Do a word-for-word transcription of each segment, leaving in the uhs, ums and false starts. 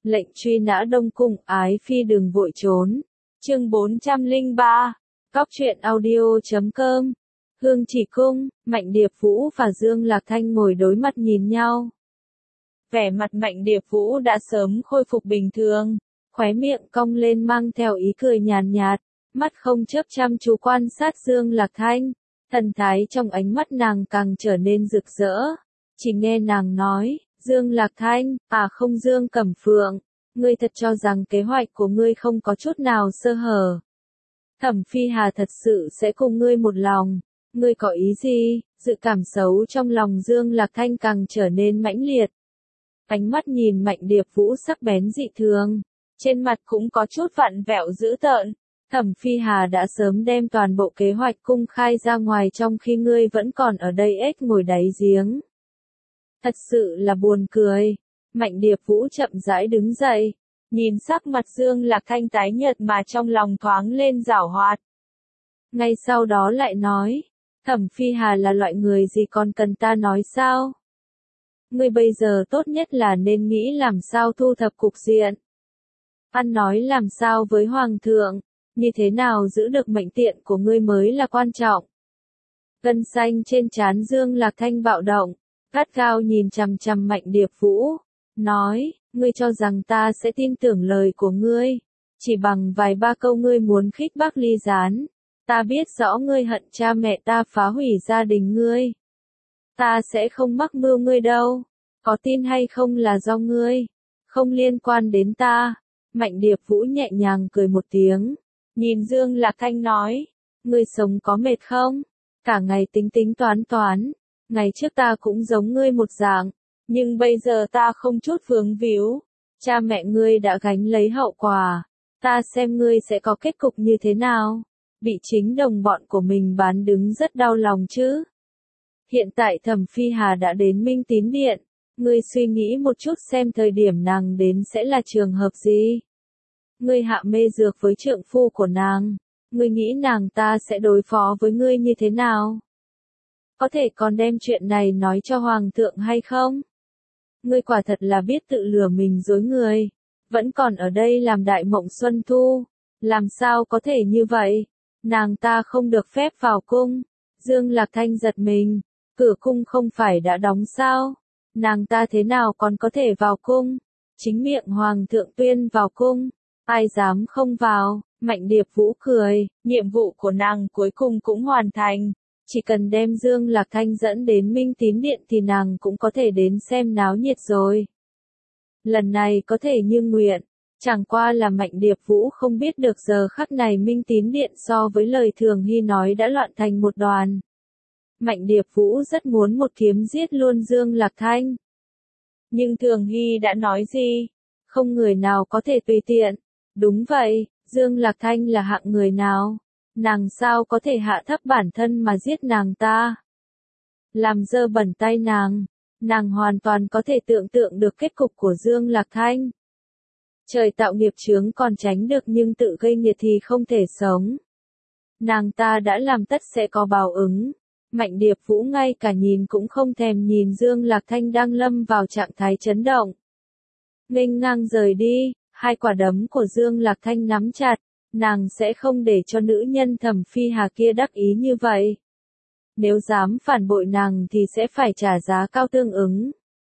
Lệnh truy nã Đông Cung, ái phi đừng vội trốn. Chương bốn trăm lẻ ba. Cóc truyện audio chấm com. Hương Chỉ Cung, Mạnh Điệp Vũ và Dương Lạc Thanh ngồi đối mặt nhìn nhau. Vẻ mặt Mạnh Điệp Vũ đã sớm khôi phục bình thường, khóe miệng cong lên mang theo ý cười nhàn nhạt, mắt không chớp chăm chú quan sát Dương Lạc Thanh, thần thái trong ánh mắt nàng càng trở nên rực rỡ. Chỉ nghe nàng nói, Dương Lạc Thanh, à không Dương Cẩm Phượng, ngươi thật cho rằng kế hoạch của ngươi không có chút nào sơ hở. Thẩm Phi Hà thật sự sẽ cùng ngươi một lòng, ngươi có ý gì? Dự cảm xấu trong lòng Dương Lạc Thanh càng trở nên mãnh liệt. Ánh mắt nhìn Mạnh Điệp Vũ sắc bén dị thường, trên mặt cũng có chút vặn vẹo dữ tợn. Thẩm Phi Hà đã sớm đem toàn bộ kế hoạch cung khai ra ngoài trong khi ngươi vẫn còn ở đây ếch ngồi đáy giếng. Thật sự là buồn cười. Mạnh Điệp Vũ chậm rãi đứng dậy, nhìn sắc mặt Dương Lạc Thanh tái nhợt mà trong lòng thoáng lên giảo hoạt. Ngay sau đó lại nói, Thẩm Phi Hà là loại người gì còn cần ta nói sao? Ngươi bây giờ tốt nhất là nên nghĩ làm sao thu thập cục diện. Ăn nói làm sao với Hoàng thượng, như thế nào giữ được mệnh tiện của ngươi mới là quan trọng. Gân xanh trên trán Dương Lạc Thanh bạo động, gắt gao nhìn chằm chằm Mạnh Điệp Vũ, nói, ngươi cho rằng ta sẽ tin tưởng lời của ngươi, chỉ bằng vài ba câu ngươi muốn khích bác ly gián, ta biết rõ ngươi hận cha mẹ ta phá hủy gia đình ngươi. Ta sẽ không mắc mưu ngươi đâu, có tin hay không là do ngươi, không liên quan đến ta. Mạnh Điệp Vũ nhẹ nhàng cười một tiếng, nhìn Dương Lạc Thanh nói, ngươi sống có mệt không? Cả ngày tính tính toán toán, ngày trước ta cũng giống ngươi một dạng, nhưng bây giờ ta không chút vướng víu, cha mẹ ngươi đã gánh lấy hậu quả, ta xem ngươi sẽ có kết cục như thế nào, bị chính đồng bọn của mình bán đứng rất đau lòng chứ. Hiện tại Thẩm Phi Hà đã đến Minh Tín Điện, ngươi suy nghĩ một chút xem thời điểm nàng đến sẽ là trường hợp gì. Ngươi hạ mê dược với trượng phu của nàng, ngươi nghĩ nàng ta sẽ đối phó với ngươi như thế nào? Có thể còn đem chuyện này nói cho Hoàng thượng hay không? Ngươi quả thật là biết tự lừa mình dối người, vẫn còn ở đây làm đại mộng xuân thu, làm sao có thể như vậy? Nàng ta không được phép vào cung. Dương Lạc Thanh giật mình, cửa cung không phải đã đóng sao? Nàng ta thế nào còn có thể vào cung? Chính miệng Hoàng thượng tuyên vào cung, ai dám không vào? Mạnh Điệp Vũ cười, nhiệm vụ của nàng cuối cùng cũng hoàn thành, chỉ cần đem Dương Lạc Thanh dẫn đến Minh Tín Điện thì nàng cũng có thể đến xem náo nhiệt rồi. Lần này có thể như nguyện, chẳng qua là Mạnh Điệp Vũ không biết được giờ khắc này Minh Tín Điện so với lời Thường Hy nói đã loạn thành một đoàn. Mạnh Điệp Vũ rất muốn một kiếm giết luôn Dương Lạc Thanh. Nhưng Thường Hy đã nói gì? Không người nào có thể tùy tiện. Đúng vậy, Dương Lạc Thanh là hạng người nào? Nàng sao có thể hạ thấp bản thân mà giết nàng ta? Làm dơ bẩn tay nàng, nàng hoàn toàn có thể tưởng tượng được kết cục của Dương Lạc Thanh. Trời tạo nghiệp chướng còn tránh được nhưng tự gây nghiệt thì không thể sống. Nàng ta đã làm tất sẽ có báo ứng. Mạnh Điệp Vũ ngay cả nhìn cũng không thèm nhìn Dương Lạc Thanh đang lâm vào trạng thái chấn động. Nghênh ngang rời đi, hai quả đấm của Dương Lạc Thanh nắm chặt, nàng sẽ không để cho nữ nhân Thẩm Phi Hà kia đắc ý như vậy. Nếu dám phản bội nàng thì sẽ phải trả giá cao tương ứng.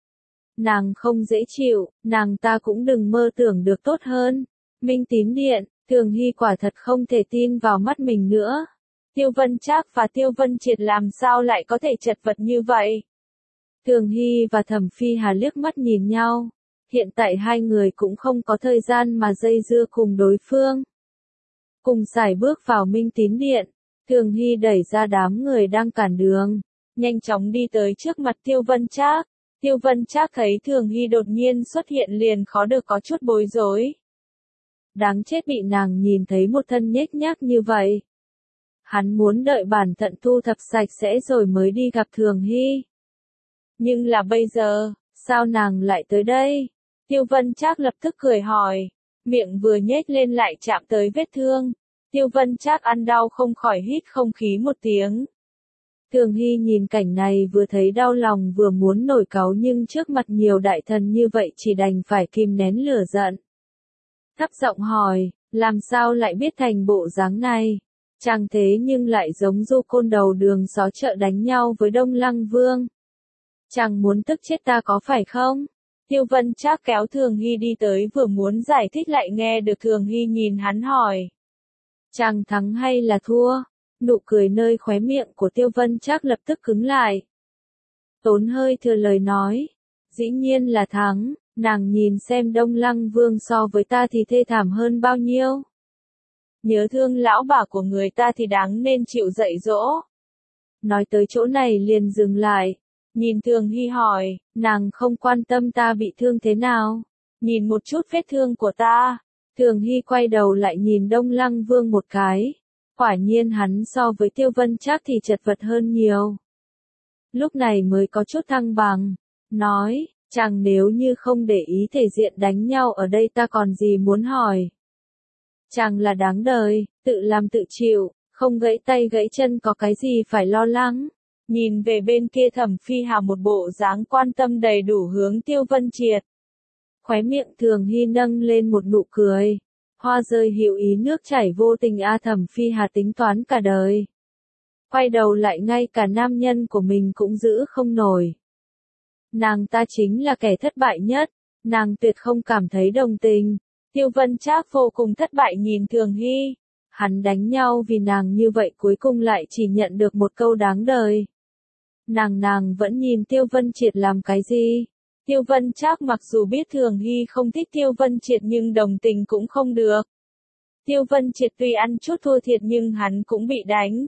Nàng không dễ chịu, nàng ta cũng đừng mơ tưởng được tốt hơn. Minh Tín Điện, Thường Hy quả thật không thể tin vào mắt mình nữa. Tiêu Vân Trác và Tiêu Vân Triệt làm sao lại có thể chật vật như vậy? Thường Hy và Thẩm Phi Hà liếc mắt nhìn nhau. Hiện tại hai người cũng không có thời gian mà dây dưa cùng đối phương. Cùng sải bước vào Minh Tín Điện, Thường Hy đẩy ra đám người đang cản đường, nhanh chóng đi tới trước mặt Tiêu Vân Trác. Tiêu Vân Trác thấy Thường Hy đột nhiên xuất hiện liền khó được có chút bối rối. Đáng chết bị nàng nhìn thấy một thân nhếch nhác như vậy. Hắn muốn đợi bản thận thu thập sạch sẽ rồi mới đi gặp Thường Hy. Nhưng là bây giờ, sao nàng lại tới đây? Tiêu Vân Trác lập tức cười hỏi, miệng vừa nhếch lên lại chạm tới vết thương. Tiêu Vân Trác ăn đau không khỏi hít không khí một tiếng. Thường Hy nhìn cảnh này vừa thấy đau lòng vừa muốn nổi cáu nhưng trước mặt nhiều đại thần như vậy chỉ đành phải kìm nén lửa giận. Thấp giọng hỏi, làm sao lại biết thành bộ dáng này? Chàng thế nhưng lại giống du côn đầu đường xó chợ đánh nhau với Đông Lăng Vương. Chàng muốn tức chết ta có phải không? Tiêu Vân Trác kéo Thường Hy đi tới vừa muốn giải thích lại nghe được Thường Hy nhìn hắn hỏi. Chàng thắng hay là thua? Nụ cười nơi khóe miệng của Tiêu Vân Trác lập tức cứng lại. Tốn hơi thừa lời nói. Dĩ nhiên là thắng, nàng nhìn xem Đông Lăng Vương so với ta thì thê thảm hơn bao nhiêu. Nhớ thương lão bà của người ta thì đáng nên chịu dạy dỗ. Nói tới chỗ này liền dừng lại. Nhìn Thường Hy hỏi, nàng không quan tâm ta bị thương thế nào. Nhìn một chút vết thương của ta. Thường Hy quay đầu lại nhìn Đông Lăng Vương một cái. Quả nhiên hắn so với Tiêu Vân Trác thì chật vật hơn nhiều. Lúc này mới có chút thăng bằng. Nói, chàng nếu như không để ý thể diện đánh nhau ở đây ta còn gì muốn hỏi. Chàng là đáng đời, tự làm tự chịu, không gãy tay gãy chân có cái gì phải lo lắng. Nhìn về bên kia Thẩm Phi Hà một bộ dáng quan tâm đầy đủ hướng Tiêu Vân Triệt. Khóe miệng Thường Hy nâng lên một nụ cười. Hoa rơi hữu ý nước chảy vô tình a Thẩm Phi Hà tính toán cả đời. Quay đầu lại ngay cả nam nhân của mình cũng giữ không nổi. Nàng ta chính là kẻ thất bại nhất, nàng tuyệt không cảm thấy đồng tình. Tiêu Vân Trác vô cùng thất bại nhìn Thường Hy. Hắn đánh nhau vì nàng như vậy cuối cùng lại chỉ nhận được một câu đáng đời. Nàng nàng vẫn nhìn Tiêu Vân Triệt làm cái gì? Tiêu Vân Trác mặc dù biết Thường Hy không thích Tiêu Vân Triệt nhưng đồng tình cũng không được. Tiêu Vân Triệt tuy ăn chút thua thiệt nhưng hắn cũng bị đánh.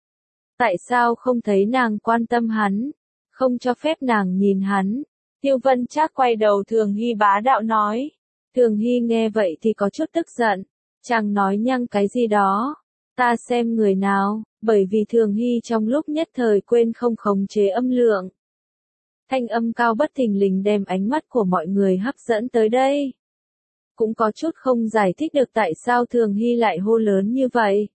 Tại sao không thấy nàng quan tâm hắn? Không cho phép nàng nhìn hắn. Tiêu Vân Trác quay đầu Thường Hy bá đạo nói. Thường Hy nghe vậy thì có chút tức giận. Chàng nói nhăng cái gì đó. Ta xem người nào, bởi vì Thường Hy trong lúc nhất thời quên không khống chế âm lượng. Thanh âm cao bất thình lình đem ánh mắt của mọi người hấp dẫn tới đây. Cũng có chút không giải thích được tại sao Thường Hy lại hô lớn như vậy.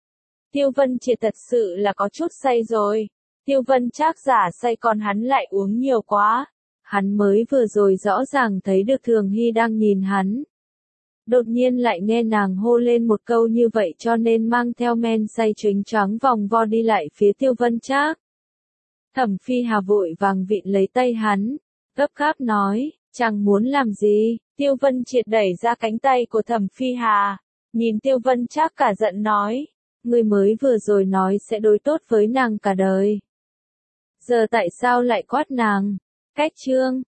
Tiêu Vân Triệt thật sự là có chút say rồi. Tiêu Vân Trác giả say còn hắn lại uống nhiều quá. Hắn mới vừa rồi rõ ràng thấy được Thường Hy đang nhìn hắn. Đột nhiên lại nghe nàng hô lên một câu như vậy cho nên mang theo men say chónh choáng vòng vo đi lại phía Tiêu Vân Trác. Thẩm Phi Hà vội vàng vịn lấy tay hắn, gấp gáp nói, chàng muốn làm gì? Tiêu Vân Triệt đẩy ra cánh tay của Thẩm Phi Hà, nhìn Tiêu Vân Trác cả giận nói, ngươi mới vừa rồi nói sẽ đối tốt với nàng cả đời. Giờ tại sao lại quát nàng? Cách chương